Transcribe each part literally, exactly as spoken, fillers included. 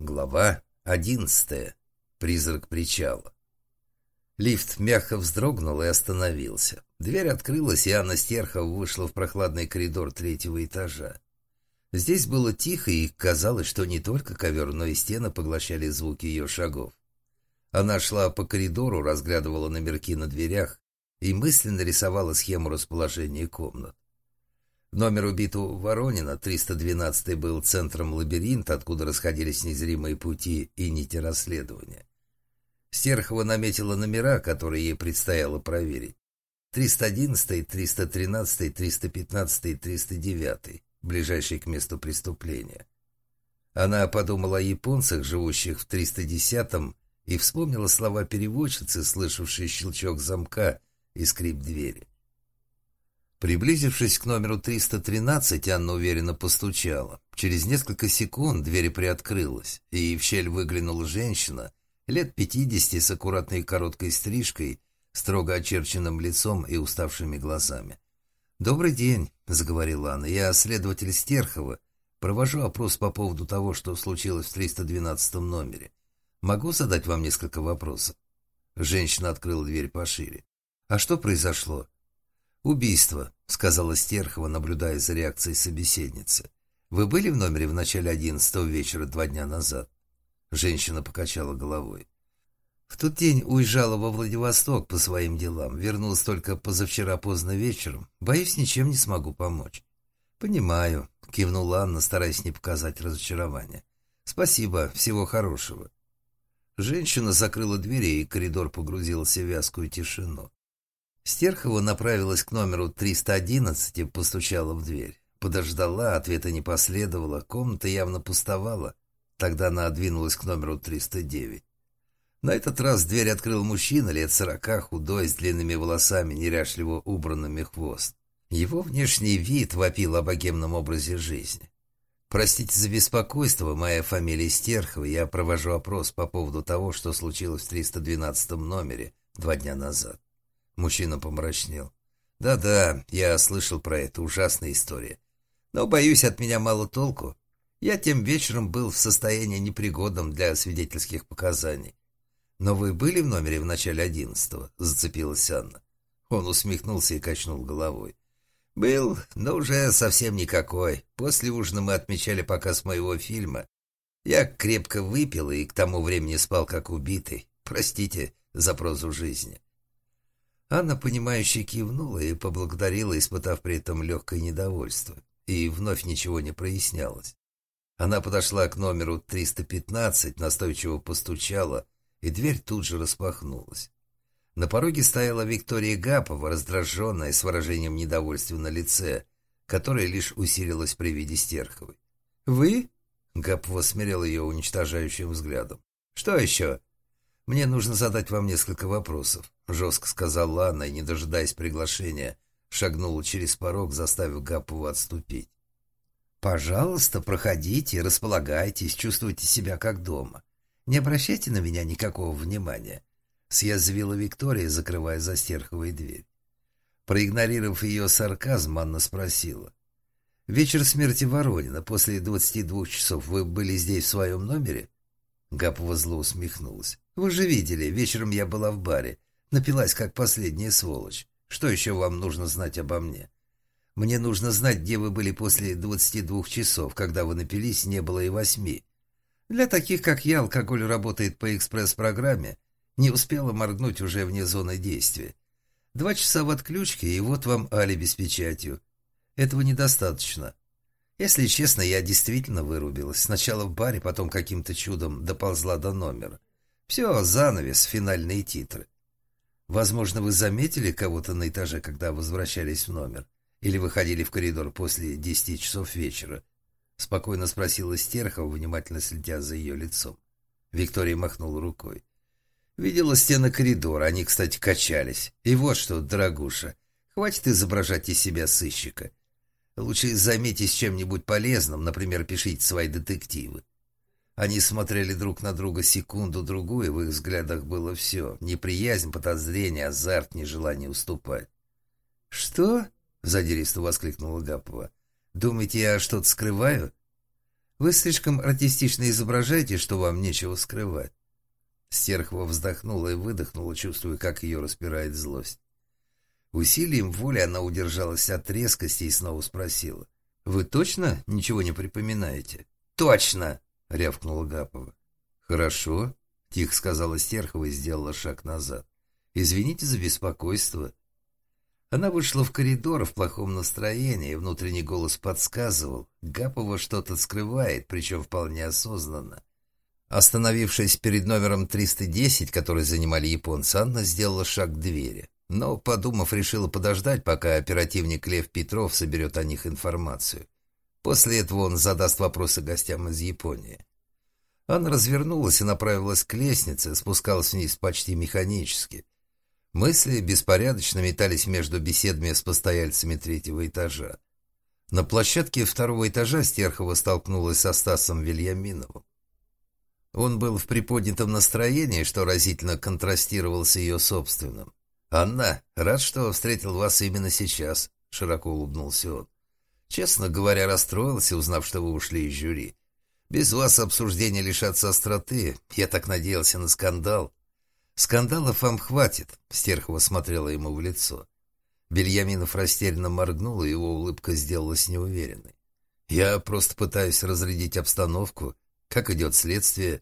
Глава одиннадцатая. Призрак причала. Лифт мягко вздрогнул и остановился. Дверь открылась, и Анна Стерхова вышла в прохладный коридор третьего этажа. Здесь было тихо, и казалось, что не только ковер, но и стены поглощали звуки ее шагов. Она шла по коридору, разглядывала номерки на дверях и мысленно рисовала схему расположения комнат. Номер убитого Воронина, триста двенадцатый, был центром лабиринта, откуда расходились незримые пути и нити расследования. Стерхова наметила номера, которые ей предстояло проверить. триста одиннадцатый, триста тринадцатый, триста пятнадцатый и триста девятый, ближайшие к месту преступления. Она подумала о японцах, живущих в триста десятом, и вспомнила слова переводчицы, слышавшей щелчок замка и скрип двери. Приблизившись к номеру триста тринадцать, Анна уверенно постучала. Через несколько секунд дверь приоткрылась, и в щель выглянула женщина, лет пятидесяти, с аккуратной короткой стрижкой, строго очерченным лицом и уставшими глазами. «Добрый день», — заговорила она, — «я следователь Стерхова. Провожу опрос по поводу того, что случилось в триста двенадцатом номере. Могу задать вам несколько вопросов?» Женщина открыла дверь пошире. «А что произошло?» «Убийство», — сказала Стерхова, наблюдая за реакцией собеседницы. «Вы были в номере в начале одиннадцатого вечера два дня назад?» Женщина покачала головой. «В тот день уезжала во Владивосток по своим делам. Вернулась только позавчера поздно вечером. Боюсь, ничем не смогу помочь». «Понимаю», — кивнула Анна, стараясь не показать разочарования. «Спасибо, всего хорошего». Женщина закрыла двери, и коридор погрузился в вязкую тишину. Стерхова направилась к номеру триста одиннадцать и постучала в дверь. Подождала, ответа не последовало, комната явно пустовала. Тогда она двинулась к номеру триста девять. На этот раз дверь открыл мужчина лет сорока, худой, с длинными волосами, неряшливо убранными в хвост. Его внешний вид вопил о богемном образе жизни. «Простите за беспокойство, моя фамилия Стерхова, я провожу опрос по поводу того, что случилось в триста двенадцатом номере два дня назад». Мужчина помрачнел. «Да-да, я слышал про это, ужасная история. Но, боюсь, от меня мало толку. Я тем вечером был в состоянии непригодном для свидетельских показаний». «Но вы были в номере в начале одиннадцатого?» — зацепилась Анна. Он усмехнулся и качнул головой. «Был, но уже совсем никакой. После ужина мы отмечали показ моего фильма. Я крепко выпил и к тому времени спал как убитый. Простите за прозу жизни». Анна, понимающе кивнула и поблагодарила, испытав при этом легкое недовольство. И вновь ничего не прояснялось. Она подошла к номеру триста пятнадцать, настойчиво постучала, и дверь тут же распахнулась. На пороге стояла Виктория Гапова, раздраженная, с выражением недовольства на лице, которое лишь усилилось при виде Стерховой. «Вы?» — Гапова смирила ее уничтожающим взглядом. «Что еще?» «Мне нужно задать вам несколько вопросов», — жестко сказала Анна, и, не дожидаясь приглашения, шагнула через порог, заставив Гаппову отступить. «Пожалуйста, проходите, располагайтесь, чувствуйте себя как дома. Не обращайте на меня никакого внимания», — съязвила Виктория, закрывая за Стерховой дверь. Проигнорировав ее сарказм, Анна спросила. «Вечер смерти Воронина, после двадцати двух часов, вы были здесь в своем номере?» Гапова зло усмехнулась. «Вы же видели, вечером я была в баре, напилась как последняя сволочь. Что еще вам нужно знать обо мне? Мне нужно знать, где вы были после двадцати двух часов, когда вы напились, не было и восьми. Для таких, как я, алкоголь работает по экспресс-программе. Не успела моргнуть, уже вне зоны действия. Два часа в отключке, и вот вам алиби с печатью. Этого недостаточно. Если честно, я действительно вырубилась. Сначала в баре, потом каким-то чудом доползла до номера. Все, занавес, финальные титры. Возможно, вы заметили кого-то на этаже, когда возвращались в номер? Или выходили в коридор после десяти часов вечера?» Спокойно спросила Стерхова, внимательно следя за ее лицом. Виктория махнула рукой. «Видела стены коридора, они, кстати, качались. И вот что, дорогуша, хватит изображать из себя сыщика. Лучше займитесь чем-нибудь полезным, например, пишите свои детективы». Они смотрели друг на друга секунду-другую, и в их взглядах было все. Неприязнь, подозрение, азарт, нежелание уступать. «Что?» — задиристо воскликнула Гапова. «Думаете, я что-то скрываю?» Вы слишком артистично изображаете, что вам нечего скрывать. Стерхова вздохнула и выдохнула, чувствуя, как ее распирает злость. Усилием воли она удержалась от резкости и снова спросила. «Вы точно ничего не припоминаете?» «Точно!» — рявкнула Гапова. «Хорошо», — тихо сказала Стерхова и сделала шаг назад. «Извините за беспокойство». Она вышла в коридор в плохом настроении, и внутренний голос подсказывал. Гапова что-то скрывает, причем вполне осознанно. Остановившись перед номером триста десять, который занимали японцы, Анна сделала шаг к двери. Но, подумав, решила подождать, пока оперативник Лев Петров соберет о них информацию. После этого он задаст вопросы гостям из Японии. Анна развернулась и направилась к лестнице, спускалась вниз почти механически. Мысли беспорядочно метались между беседами с постояльцами третьего этажа. На площадке второго этажа Стерхова столкнулась со Стасом Вельяминовым. Он был в приподнятом настроении, что разительно контрастировало с ее собственным. «Анна, рад, что встретил вас именно сейчас», — широко улыбнулся он. «Честно говоря, расстроился, узнав, что вы ушли из жюри. Без вас обсуждения лишатся остроты. Я так надеялся на скандал». «Скандалов вам хватит», — Стерхова смотрела ему в лицо. Вельяминов растерянно моргнул, и его улыбка сделалась неуверенной. «Я просто пытаюсь разрядить обстановку. Как идет следствие?»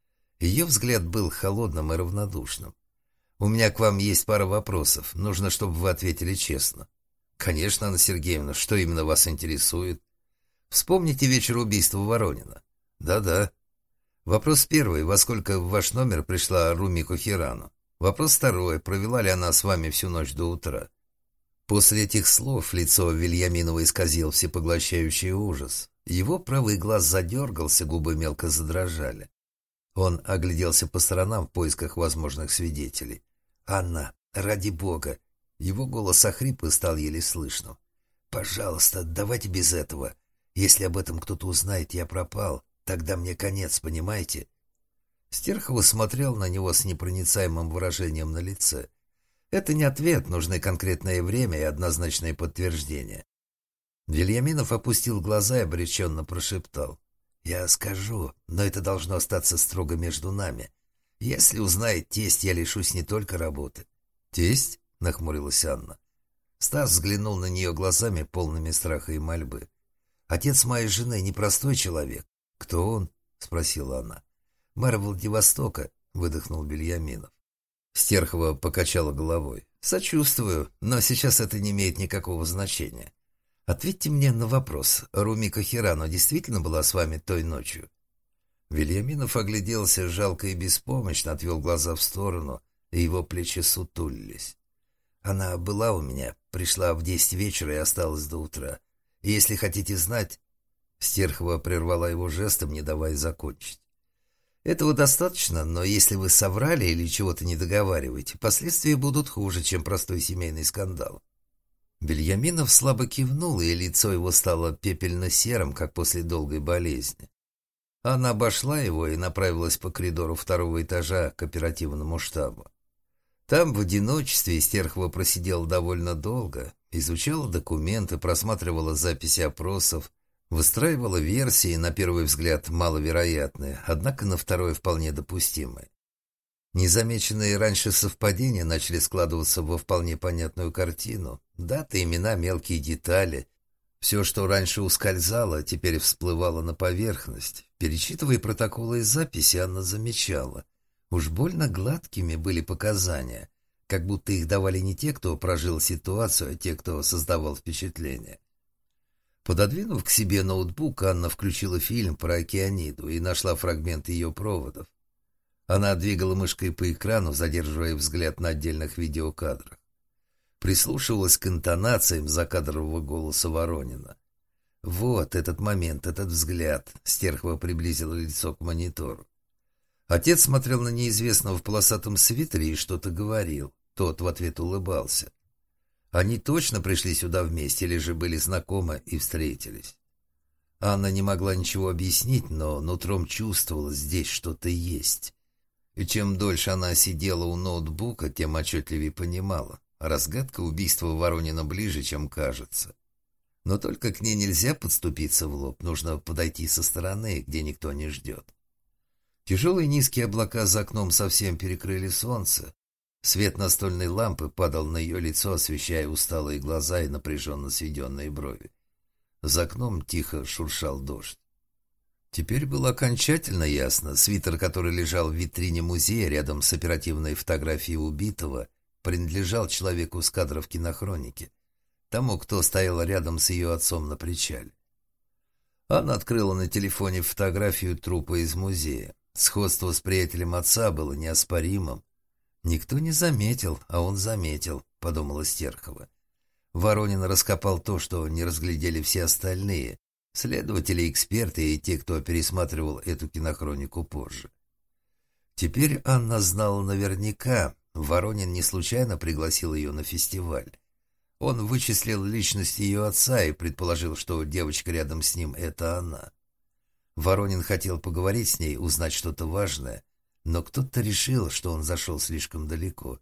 Ее взгляд был холодным и равнодушным. «У меня к вам есть пара вопросов. Нужно, чтобы вы ответили честно». «Конечно, Анна Сергеевна. Что именно вас интересует?» «Вспомните вечер убийства Воронина». «Да-да». Вопрос первый. Во сколько в ваш номер пришла Румико Хирану? Вопрос второй. Провела ли она с вами всю ночь до утра? После этих слов лицо Вельяминова исказил всепоглощающий ужас. Его правый глаз задергался, губы мелко задрожали. Он огляделся по сторонам в поисках возможных свидетелей. «Анна, ради бога!» Его голос охрип и стал еле слышным. «Пожалуйста, давайте без этого. Если об этом кто-то узнает, я пропал. Тогда мне конец, понимаете?» Стерхова смотрел на него с непроницаемым выражением на лице. Это не ответ, нужны конкретное время и однозначное подтверждение. Вельяминов опустил глаза и обреченно прошептал. «Я скажу, но это должно остаться строго между нами. Если узнает тесть, я лишусь не только работы». «Тесть?» — нахмурилась Анна. Стас взглянул на нее глазами, полными страха и мольбы. «Отец моей жены непростой человек». «Кто он?» — спросила она. «Мэр Владивостока», — выдохнул Вельяминов. Стерхова покачала головой. «Сочувствую, но сейчас это не имеет никакого значения. Ответьте мне на вопрос. Румико Хирану действительно была с вами той ночью?» Вельяминов огляделся жалко и беспомощно, отвел глаза в сторону, и его плечи сутулились. «Она была у меня, пришла в десять вечера и осталась до утра. И если хотите знать...» Стерхова прервала его жестом, не давая закончить. «Этого достаточно, но если вы соврали или чего-то не договариваете, последствия будут хуже, чем простой семейный скандал». Вельяминов слабо кивнул, и лицо его стало пепельно-серым, как после долгой болезни. Она обошла его и направилась по коридору второго этажа к оперативному штабу. Там в одиночестве Стерхова просидела довольно долго, изучала документы, просматривала записи опросов, выстраивала версии, на первый взгляд маловероятные, однако на второй вполне допустимые. Незамеченные раньше совпадения начали складываться во вполне понятную картину. Даты, имена, мелкие детали. Все, что раньше ускользало, теперь всплывало на поверхность. Перечитывая протоколы и записи, Анна замечала. Уж больно гладкими были показания, как будто их давали не те, кто прожил ситуацию, а те, кто создавал впечатление. Пододвинув к себе ноутбук, Анна включила фильм про океаниду и нашла фрагмент ее проводов. Она двигала мышкой по экрану, задерживая взгляд на отдельных видеокадрах. Прислушивалась к интонациям закадрового голоса Воронина. Вот этот момент, этот взгляд. Стерхова приблизила лицо к монитору. Отец смотрел на неизвестного в полосатом свитере и что-то говорил. Тот в ответ улыбался. Они точно пришли сюда вместе или же были знакомы и встретились? Анна не могла ничего объяснить, но нутром чувствовала, здесь что-то есть. И чем дольше она сидела у ноутбука, тем отчетливее понимала. Разгадка убийства Воронина ближе, чем кажется. Но только к ней нельзя подступиться в лоб, нужно подойти со стороны, где никто не ждет. Тяжелые низкие облака за окном совсем перекрыли солнце. Свет настольной лампы падал на ее лицо, освещая усталые глаза и напряженно сведенные брови. За окном тихо шуршал дождь. Теперь было окончательно ясно. Свитер, который лежал в витрине музея рядом с оперативной фотографией убитого, принадлежал человеку с кадров кинохроники, тому, кто стоял рядом с ее отцом на причале. Анна открыла на телефоне фотографию трупа из музея. Сходство с приятелем отца было неоспоримым. «Никто не заметил, а он заметил», — подумала Стерхова. Воронин раскопал то, что не разглядели все остальные, следователи, эксперты и те, кто пересматривал эту кинохронику позже. Теперь Анна знала наверняка, Воронин не случайно пригласил ее на фестиваль. Он вычислил личность ее отца и предположил, что девочка рядом с ним — это она. Воронин хотел поговорить с ней, узнать что-то важное, но кто-то решил, что он зашел слишком далеко.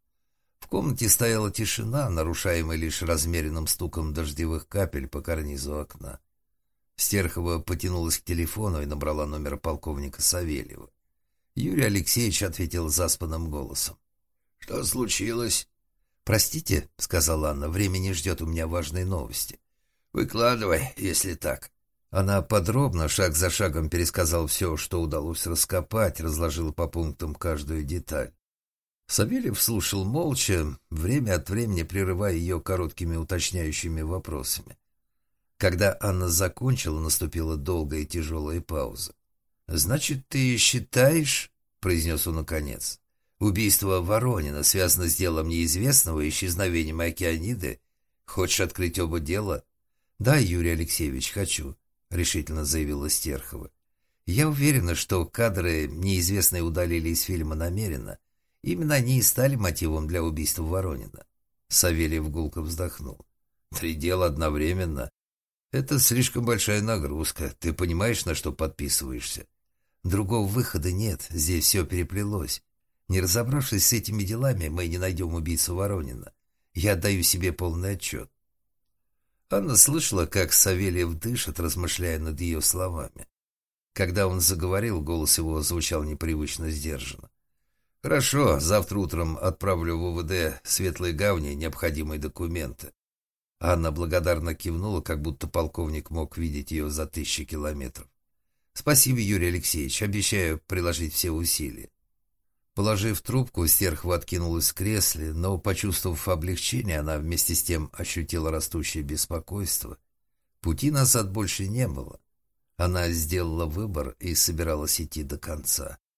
В комнате стояла тишина, нарушаемая лишь размеренным стуком дождевых капель по карнизу окна. Стерхова потянулась к телефону и набрала номер полковника Савельева. Юрий Алексеевич ответил заспанным голосом. «Что случилось?» «Простите», — сказала Анна, — «время не ждет, у меня важные новости». «Выкладывай, если так». Она подробно, шаг за шагом пересказала все, что удалось раскопать, разложила по пунктам каждую деталь. Савельев слушал молча, время от времени прерывая ее короткими уточняющими вопросами. Когда Анна закончила, наступила долгая и тяжелая пауза. «Значит, ты считаешь, — произнес он наконец, — убийство Воронина связано с делом неизвестного и исчезновением Океаниды? Хочешь открыть оба дела?» «Да, Юрий Алексеевич, хочу», — решительно заявила Стерхова. «Я уверена, что кадры неизвестные удалили из фильма намеренно. Именно они и стали мотивом для убийства Воронина». Савельев гулко вздохнул. «Три дела одновременно. Это слишком большая нагрузка. Ты понимаешь, на что подписываешься? Другого выхода нет, здесь все переплелось. Не разобравшись с этими делами, мы не найдем убийцу Воронина. Я отдаю себе полный отчет». Анна слышала, как Савельев дышит, размышляя над ее словами. Когда он заговорил, голос его звучал непривычно сдержанно. «Хорошо, завтра утром отправлю в УВД Светлой Гавни необходимые документы». Анна благодарно кивнула, как будто полковник мог видеть ее за тысячи километров. «Спасибо, Юрий Алексеевич, обещаю приложить все усилия». Положив трубку, Стерхова откинулась в кресле, но, почувствовав облегчение, она вместе с тем ощутила растущее беспокойство. Пути назад больше не было. Она сделала выбор и собиралась идти до конца.